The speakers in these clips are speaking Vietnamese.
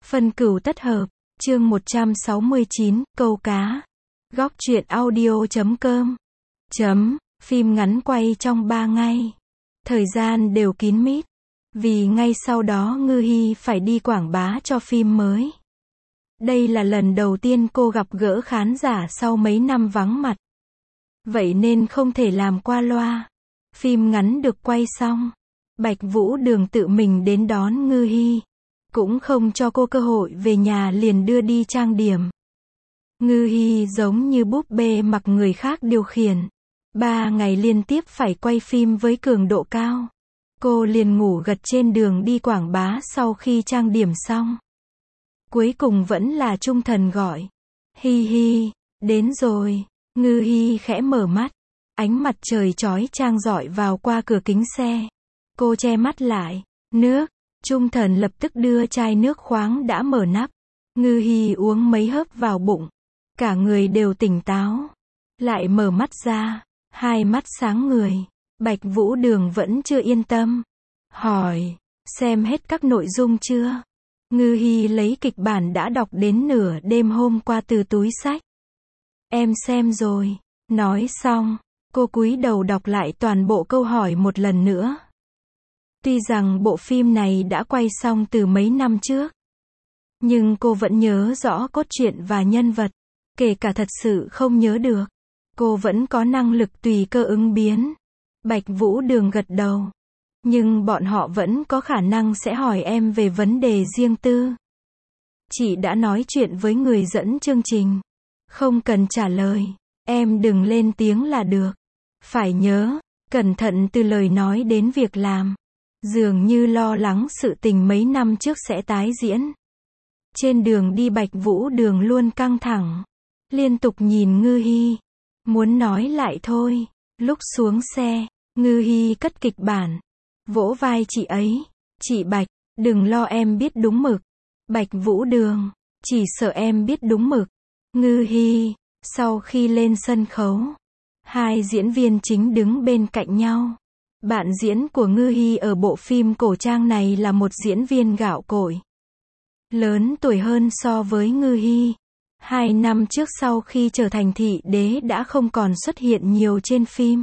Phân cửu tất hợp, chương 169, câu cá. Góc truyện audio.com. Phim ngắn quay trong 3 ngày. Thời gian đều kín mít. Vì ngay sau đó Ngư Hi phải đi quảng bá cho phim mới. Đây là lần đầu tiên cô gặp gỡ khán giả sau mấy năm vắng mặt. Vậy nên không thể làm qua loa. Phim ngắn được quay xong, Bạch Vũ Đường tự mình đến đón Ngư Hi. Cũng không cho cô cơ hội về nhà liền đưa đi trang điểm. Ngư Hi giống như búp bê mặc người khác điều khiển. 3 ngày liên tiếp phải quay phim với cường độ cao. Cô liền ngủ gật trên đường đi quảng bá sau khi trang điểm xong. Cuối cùng vẫn là Trung Thần gọi. Hi hi, đến rồi. Ngư Hi khẽ mở mắt. Ánh mặt trời chói chang rọi vào qua cửa kính xe. Cô che mắt lại. Nước. Trung Thần lập tức đưa chai nước khoáng đã mở nắp. Ngư Hi uống mấy hớp vào bụng. Cả người đều tỉnh táo. Lại mở mắt ra. Hai mắt sáng người. Bạch Vũ Đường vẫn chưa yên tâm. Hỏi. Xem hết các nội dung chưa? Ngư Hi lấy kịch bản đã đọc đến nửa đêm hôm qua từ túi xách. Em xem rồi. Nói xong, cô cúi đầu đọc lại toàn bộ câu hỏi một lần nữa. Tuy rằng bộ phim này đã quay xong từ mấy năm trước, nhưng cô vẫn nhớ rõ cốt truyện và nhân vật. Kể cả thật sự không nhớ được, cô vẫn có năng lực tùy cơ ứng biến. Bạch Vũ Đường gật đầu. Nhưng bọn họ vẫn có khả năng sẽ hỏi em về vấn đề riêng tư. Chị đã nói chuyện với người dẫn chương trình. Không cần trả lời. Em đừng lên tiếng là được. Phải nhớ, cẩn thận từ lời nói đến việc làm. Dường như lo lắng sự tình mấy năm trước sẽ tái diễn. Trên đường đi Bạch Vũ Đường luôn căng thẳng. Liên tục nhìn Ngư Hi. Muốn nói lại thôi. Lúc xuống xe, Ngư Hi cất kịch bản. Vỗ vai chị ấy. Chị Bạch, đừng lo em biết đúng mực. Bạch Vũ Đường, chỉ sợ em biết đúng mực. Ngư Hi, sau khi lên sân khấu, hai diễn viên chính đứng bên cạnh nhau. Bạn diễn của Ngư Hi ở bộ phim cổ trang này là một diễn viên gạo cội. Lớn tuổi hơn so với Ngư Hi. 2 năm trước sau khi trở thành thị đế đã không còn xuất hiện nhiều trên phim.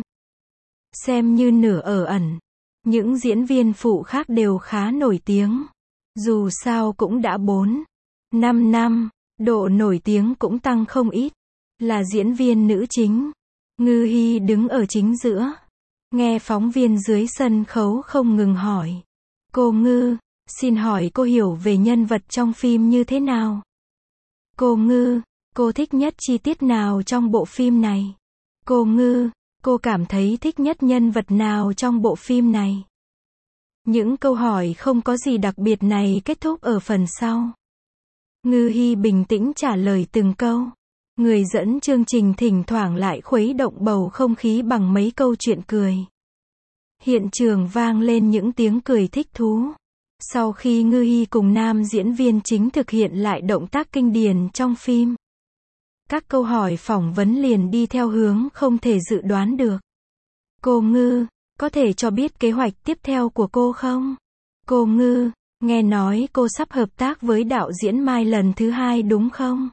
Xem như nửa ở ẩn. Những diễn viên phụ khác đều khá nổi tiếng. Dù sao cũng đã 4-5 năm, độ nổi tiếng cũng tăng không ít. Là diễn viên nữ chính. Ngư Hi đứng ở chính giữa. Nghe phóng viên dưới sân khấu không ngừng hỏi. Cô Ngư, xin hỏi cô hiểu về nhân vật trong phim như thế nào? Cô Ngư, cô thích nhất chi tiết nào trong bộ phim này? Cô Ngư, cô cảm thấy thích nhất nhân vật nào trong bộ phim này? Những câu hỏi không có gì đặc biệt này kết thúc ở phần sau. Ngư Hi bình tĩnh trả lời từng câu. Người dẫn chương trình thỉnh thoảng lại khuấy động bầu không khí bằng mấy câu chuyện cười. Hiện trường vang lên những tiếng cười thích thú. Sau khi Ngư Hi cùng nam diễn viên chính thực hiện lại động tác kinh điển trong phim, các câu hỏi phỏng vấn liền đi theo hướng không thể dự đoán được. Cô Ngư, có thể cho biết kế hoạch tiếp theo của cô không? Cô Ngư, nghe nói cô sắp hợp tác với đạo diễn Mai lần thứ 2 đúng không?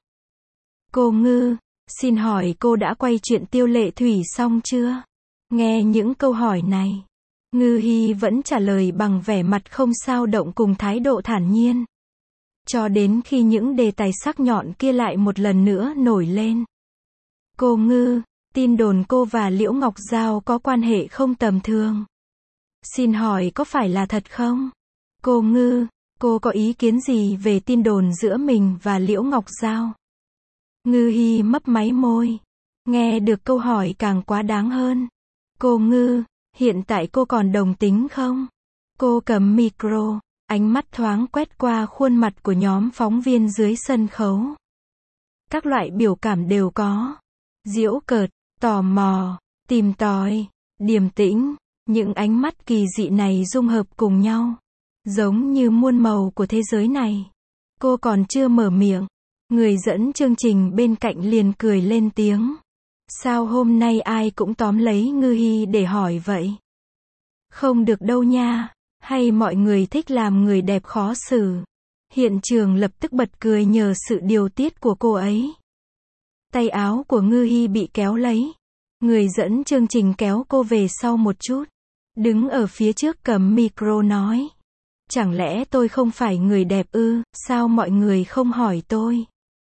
Cô Ngư, xin hỏi cô đã quay chuyện Tiêu Lệ Thủy xong chưa? Nghe những câu hỏi này, Ngư Hi vẫn trả lời bằng vẻ mặt không sao động cùng thái độ thản nhiên. Cho đến khi những đề tài sắc nhọn kia lại một lần nữa nổi lên. Cô Ngư, tin đồn cô và Liễu Ngọc Giao có quan hệ không tầm thường. Xin hỏi có phải là thật không? Cô Ngư, cô có ý kiến gì về tin đồn giữa mình và Liễu Ngọc Giao? Ngư Hi mấp máy môi. Nghe được câu hỏi càng quá đáng hơn. Cô Ngư, hiện tại cô còn đồng tính không? Cô cầm micro, ánh mắt thoáng quét qua khuôn mặt của nhóm phóng viên dưới sân khấu. Các loại biểu cảm đều có. Giễu cợt, tò mò, tìm tòi, điềm tĩnh. Những ánh mắt kỳ dị này dung hợp cùng nhau. Giống như muôn màu của thế giới này. Cô còn chưa mở miệng. Người dẫn chương trình bên cạnh liền cười lên tiếng. Sao hôm nay ai cũng tóm lấy Ngư Hi để hỏi vậy? Không được đâu nha. Hay mọi người thích làm người đẹp khó xử? Hiện trường lập tức bật cười nhờ sự điều tiết của cô ấy. Tay áo của Ngư Hi bị kéo lấy. Người dẫn chương trình kéo cô về sau một chút. Đứng ở phía trước cầm micro nói. Chẳng lẽ tôi không phải người đẹp ư, sao mọi người không hỏi tôi?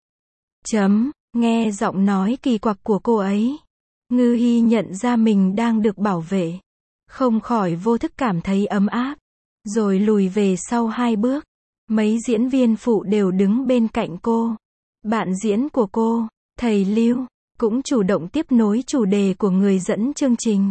Nghe giọng nói kỳ quặc của cô ấy. Ngư Hi nhận ra mình đang được bảo vệ. Không khỏi vô thức cảm thấy ấm áp. Rồi lùi về sau 2 bước. Mấy diễn viên phụ đều đứng bên cạnh cô. Bạn diễn của cô, thầy Lưu, cũng chủ động tiếp nối chủ đề của người dẫn chương trình.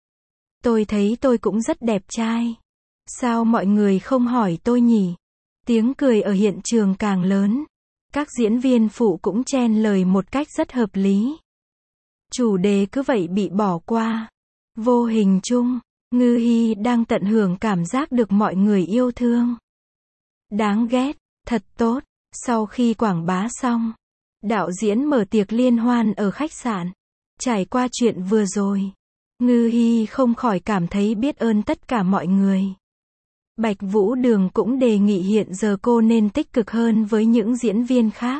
Tôi thấy tôi cũng rất đẹp trai. Sao mọi người không hỏi tôi nhỉ? Tiếng cười ở hiện trường càng lớn. Các diễn viên phụ cũng chen lời một cách rất hợp lý. Chủ đề cứ vậy bị bỏ qua. Vô hình chung, Ngư Hi đang tận hưởng cảm giác được mọi người yêu thương. Đáng ghét, thật tốt. Sau khi quảng bá xong, đạo diễn mở tiệc liên hoan ở khách sạn. Trải qua chuyện vừa rồi, Ngư Hi không khỏi cảm thấy biết ơn tất cả mọi người. Bạch Vũ Đường cũng đề nghị hiện giờ cô nên tích cực hơn với những diễn viên khác.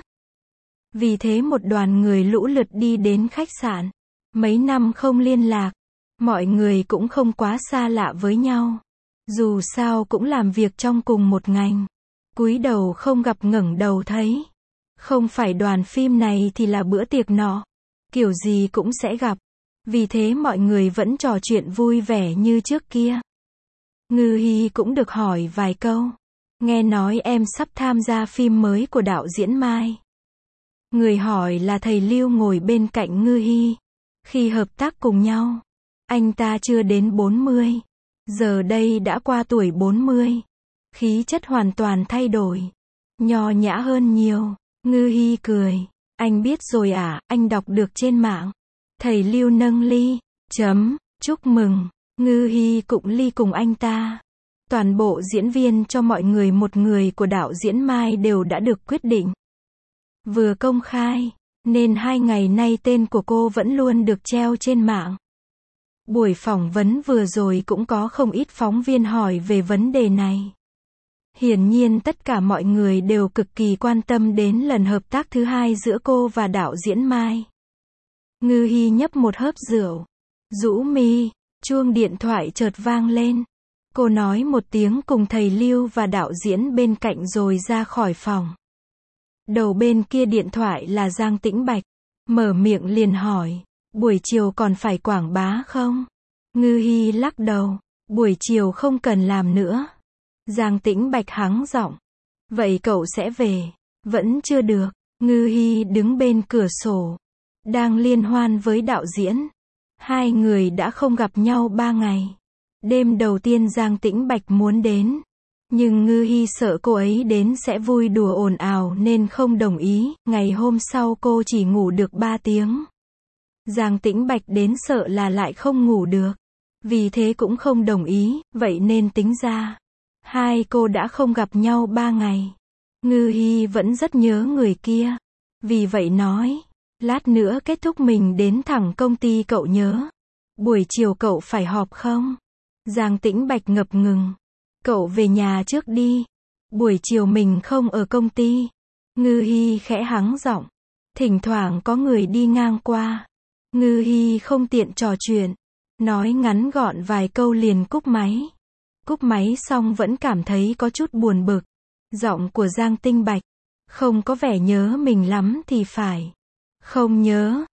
Vì thế một đoàn người lũ lượt đi đến khách sạn. Mấy năm không liên lạc, mọi người cũng không quá xa lạ với nhau. Dù sao cũng làm việc trong cùng một ngành. Cúi đầu không gặp ngẩng đầu thấy. Không phải đoàn phim này thì là bữa tiệc nọ. Kiểu gì cũng sẽ gặp. Vì thế mọi người vẫn trò chuyện vui vẻ như trước kia. Ngư Hi cũng được hỏi vài câu. Nghe nói em sắp tham gia phim mới của đạo diễn Mai. Người hỏi là thầy Lưu ngồi bên cạnh Ngư Hi. Khi hợp tác cùng nhau, anh ta chưa đến 40. Giờ đây đã qua tuổi 40. Khí chất hoàn toàn thay đổi. Nho nhã hơn nhiều. Ngư Hi cười. Anh biết rồi à, anh đọc được trên mạng. Thầy Lưu nâng ly. Chúc mừng. Ngư Hi cũng ly cùng anh ta. Toàn bộ diễn viên cho mọi người một người của đạo diễn Mai đều đã được quyết định. Vừa công khai, nên 2 ngày nay tên của cô vẫn luôn được treo trên mạng. Buổi phỏng vấn vừa rồi cũng có không ít phóng viên hỏi về vấn đề này. Hiển nhiên tất cả mọi người đều cực kỳ quan tâm đến lần hợp tác thứ 2 giữa cô và đạo diễn Mai. Ngư Hi nhấp một hớp rượu. Rũ mi, chuông điện thoại chợt vang lên. Cô nói một tiếng cùng thầy Lưu và đạo diễn bên cạnh rồi ra khỏi phòng. Đầu bên kia điện thoại là Giang Tĩnh Bạch. Mở miệng liền hỏi. Buổi chiều còn phải quảng bá không? Ngư Hi lắc đầu. Buổi chiều không cần làm nữa. Giang Tĩnh Bạch hắng giọng. Vậy cậu sẽ về? Vẫn chưa được. Ngư Hi đứng bên cửa sổ. Đang liên hoan với đạo diễn. 2 người đã không gặp nhau 3 ngày. Đêm đầu tiên Giang Tĩnh Bạch muốn đến. Nhưng Ngư Hi sợ cô ấy đến sẽ vui đùa ồn ào nên không đồng ý. Ngày hôm sau cô chỉ ngủ được 3 tiếng. Giang Tĩnh Bạch đến sợ là lại không ngủ được. Vì thế cũng không đồng ý, vậy nên tính ra. 2 cô đã không gặp nhau 3 ngày. Ngư Hi vẫn rất nhớ người kia. Vì vậy nói. Lát nữa kết thúc mình đến thẳng công ty cậu nhớ. Buổi chiều cậu phải họp không? Giang Tĩnh Bạch ngập ngừng. Cậu về nhà trước đi. Buổi chiều mình không ở công ty. Ngư Hi khẽ hắng giọng. Thỉnh thoảng có người đi ngang qua. Ngư Hi không tiện trò chuyện. Nói ngắn gọn vài câu liền cúp máy. Cúp máy xong vẫn cảm thấy có chút buồn bực. Giọng của Giang Tĩnh Bạch. Không có vẻ nhớ mình lắm thì phải. Không nhớ.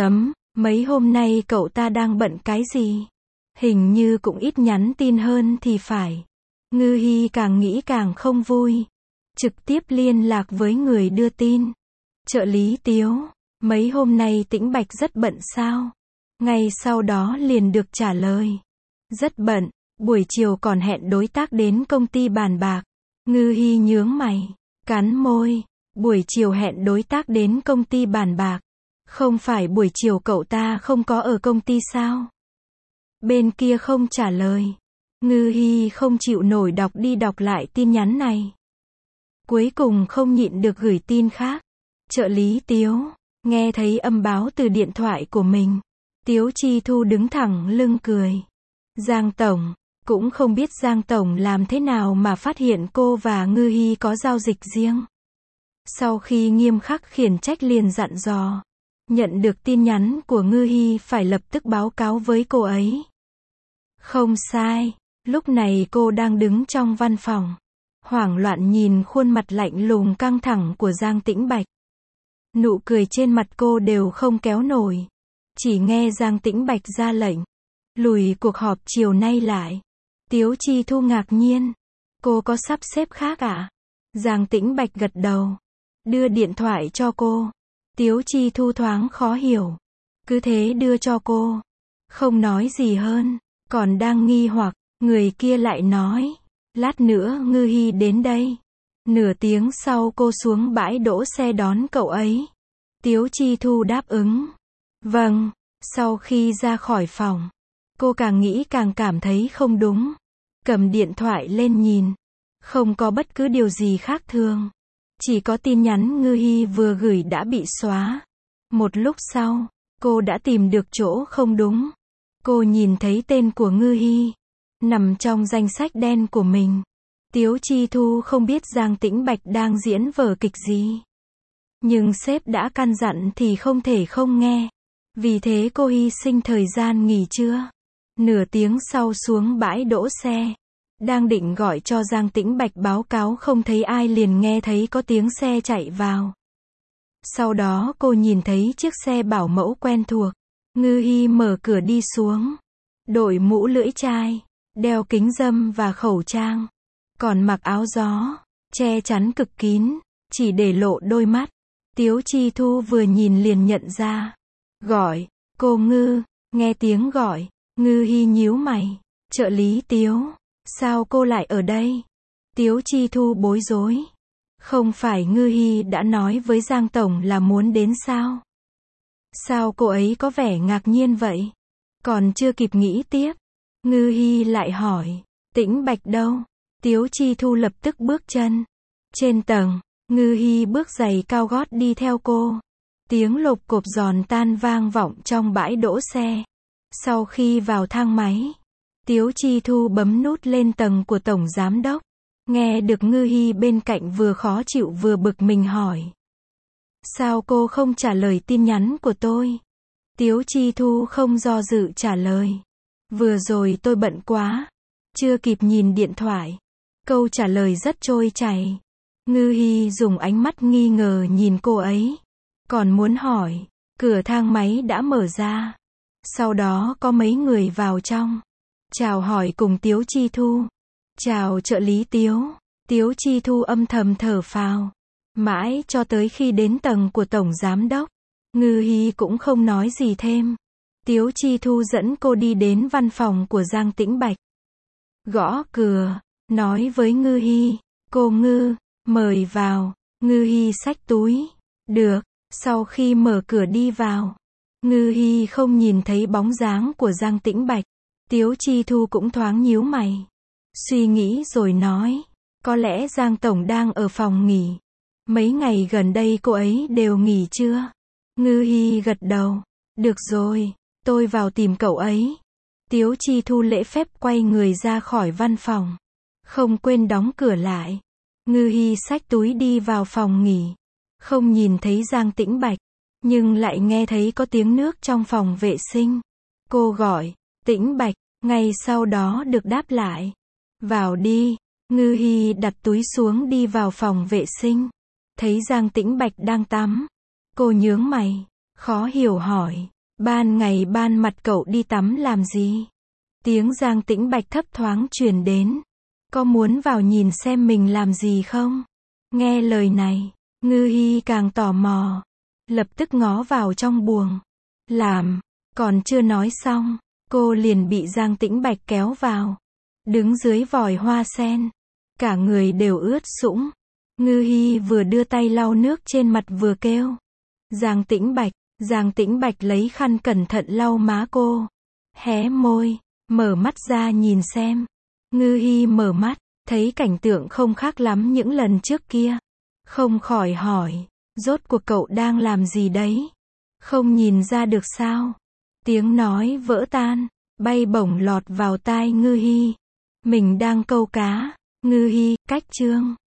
Mấy hôm nay cậu ta đang bận cái gì? Hình như cũng ít nhắn tin hơn thì phải. Ngư Hi càng nghĩ càng không vui. Trực tiếp liên lạc với người đưa tin. Trợ lý Tiếu. Mấy hôm nay Tĩnh Bạch rất bận sao? Ngay sau đó liền được trả lời. Rất bận. Buổi chiều còn hẹn đối tác đến công ty bàn bạc. Ngư Hi nhướng mày. Cắn môi. Buổi chiều hẹn đối tác đến công ty bàn bạc. Không phải buổi chiều cậu ta không có ở công ty sao? Bên kia không trả lời. Ngư Hi không chịu nổi đọc đi đọc lại tin nhắn này. Cuối cùng không nhịn được gửi tin khác. Trợ lý Tiếu. Nghe thấy âm báo từ điện thoại của mình. Tiếu Chi Thu đứng thẳng lưng cười. Giang Tổng. Cũng không biết Giang Tổng làm thế nào mà phát hiện cô và Ngư Hy có giao dịch riêng. Sau khi nghiêm khắc khiển trách liền dặn dò. Nhận được tin nhắn của Ngư Hy phải lập tức báo cáo với cô ấy. Không sai, lúc này cô đang đứng trong văn phòng. Hoảng loạn nhìn khuôn mặt lạnh lùng căng thẳng của Giang Tĩnh Bạch. Nụ cười trên mặt cô đều không kéo nổi. Chỉ nghe Giang Tĩnh Bạch ra lệnh. Lùi cuộc họp chiều nay lại. Tiếu Chi Thu ngạc nhiên. Cô có sắp xếp khác ạ? Giang Tĩnh Bạch gật đầu. Đưa điện thoại cho cô. Tiếu Chi Thu thoáng khó hiểu. Cứ thế đưa cho cô. Không nói gì hơn. Còn đang nghi hoặc, người kia lại nói. Lát nữa Ngư Hy đến đây. Nửa tiếng sau cô xuống bãi đỗ xe đón cậu ấy. Tiếu Chi Thu đáp ứng. Vâng. Sau khi ra khỏi phòng, cô càng nghĩ càng cảm thấy không đúng. Cầm điện thoại lên nhìn. Không có bất cứ điều gì khác thường. Chỉ có tin nhắn Ngư Hy vừa gửi đã bị xóa. Một lúc sau, cô đã tìm được chỗ không đúng. Cô nhìn thấy tên của Ngư Hy nằm trong danh sách đen của mình. Tiếu Chi Thu không biết Giang Tĩnh Bạch đang diễn vở kịch gì. Nhưng sếp đã căn dặn thì không thể không nghe. Vì thế cô hy sinh thời gian nghỉ trưa. Nửa tiếng sau xuống bãi đỗ xe. Đang định gọi cho Giang Tĩnh Bạch báo cáo không thấy ai liền nghe thấy có tiếng xe chạy vào. Sau đó cô nhìn thấy chiếc xe bảo mẫu quen thuộc. Ngư Hy mở cửa đi xuống. Đội mũ lưỡi chai, đeo kính râm và khẩu trang. Còn mặc áo gió, che chắn cực kín, chỉ để lộ đôi mắt. Tiếu Chi Thu vừa nhìn liền nhận ra. Gọi, cô Ngư, nghe tiếng gọi, Ngư Hy nhíu mày. Trợ lý Tiếu, sao cô lại ở đây? Tiếu Chi Thu bối rối. Không phải Ngư Hy đã nói với Giang Tổng là muốn đến sao? Sao cô ấy có vẻ ngạc nhiên vậy? Còn chưa kịp nghĩ tiếp. Ngư Hy lại hỏi, Tĩnh Bạch đâu? Tiếu Chi Thu lập tức bước chân. Trên tầng, Ngư Hy bước giày cao gót đi theo cô. Tiếng lộp cộp giòn tan vang vọng trong bãi đỗ xe. Sau khi vào thang máy, Tiếu Chi Thu bấm nút lên tầng của Tổng Giám Đốc. Nghe được Ngư Hy bên cạnh vừa khó chịu vừa bực mình hỏi. Sao cô không trả lời tin nhắn của tôi? Tiếu Chi Thu không do dự trả lời. Vừa rồi tôi bận quá. Chưa kịp nhìn điện thoại. Câu trả lời rất trôi chảy. Ngư Hy dùng ánh mắt nghi ngờ nhìn cô ấy. Còn muốn hỏi. Cửa thang máy đã mở ra. Sau đó có mấy người vào trong. Chào hỏi cùng Tiếu Chi Thu. Chào trợ lý Tiếu. Tiếu Chi Thu âm thầm thở phào. Mãi cho tới khi đến tầng của Tổng Giám Đốc. Ngư Hy cũng không nói gì thêm. Tiếu Chi Thu dẫn cô đi đến văn phòng của Giang Tĩnh Bạch. Gõ cửa, nói với Ngư Hy. Cô Ngư, mời vào. Ngư Hy xách túi. Được, sau khi mở cửa đi vào. Ngư Hy không nhìn thấy bóng dáng của Giang Tĩnh Bạch. Tiếu Chi Thu cũng thoáng nhíu mày. Suy nghĩ rồi nói. Có lẽ Giang Tổng đang ở phòng nghỉ. Mấy ngày gần đây cô ấy đều nghỉ chưa? Ngư Hy gật đầu. Được rồi, tôi vào tìm cậu ấy. Tiếu Chi Thu lễ phép quay người ra khỏi văn phòng. Không quên đóng cửa lại. Ngư Hy xách túi đi vào phòng nghỉ. Không nhìn thấy Giang Tĩnh Bạch. Nhưng lại nghe thấy có tiếng nước trong phòng vệ sinh. Cô gọi, Tĩnh Bạch, ngay sau đó được đáp lại. Vào đi. Ngư Hy đặt túi xuống đi vào phòng vệ sinh. Thấy Giang Tĩnh Bạch đang tắm. Cô nhướng mày, khó hiểu hỏi. Ban ngày ban mặt cậu đi tắm làm gì? Tiếng Giang Tĩnh Bạch thấp thoáng truyền đến. Có muốn vào nhìn xem mình làm gì không? Nghe lời này, Ngư Hy càng tò mò. Lập tức ngó vào trong buồng. Làm, còn chưa nói xong, cô liền bị Giang Tĩnh Bạch kéo vào. Đứng dưới vòi hoa sen. Cả người đều ướt sũng. Ngư Hy vừa đưa tay lau nước trên mặt vừa kêu. Giang Tĩnh Bạch lấy khăn cẩn thận lau má cô. Hé môi, mở mắt ra nhìn xem. Ngư Hy mở mắt, thấy cảnh tượng không khác lắm những lần trước kia. Không khỏi hỏi, rốt cuộc cậu đang làm gì đấy? Không nhìn ra được sao? Tiếng nói vỡ tan, bay bổng lọt vào tai Ngư Hy. Mình đang câu cá. Ngư hi, cách chương.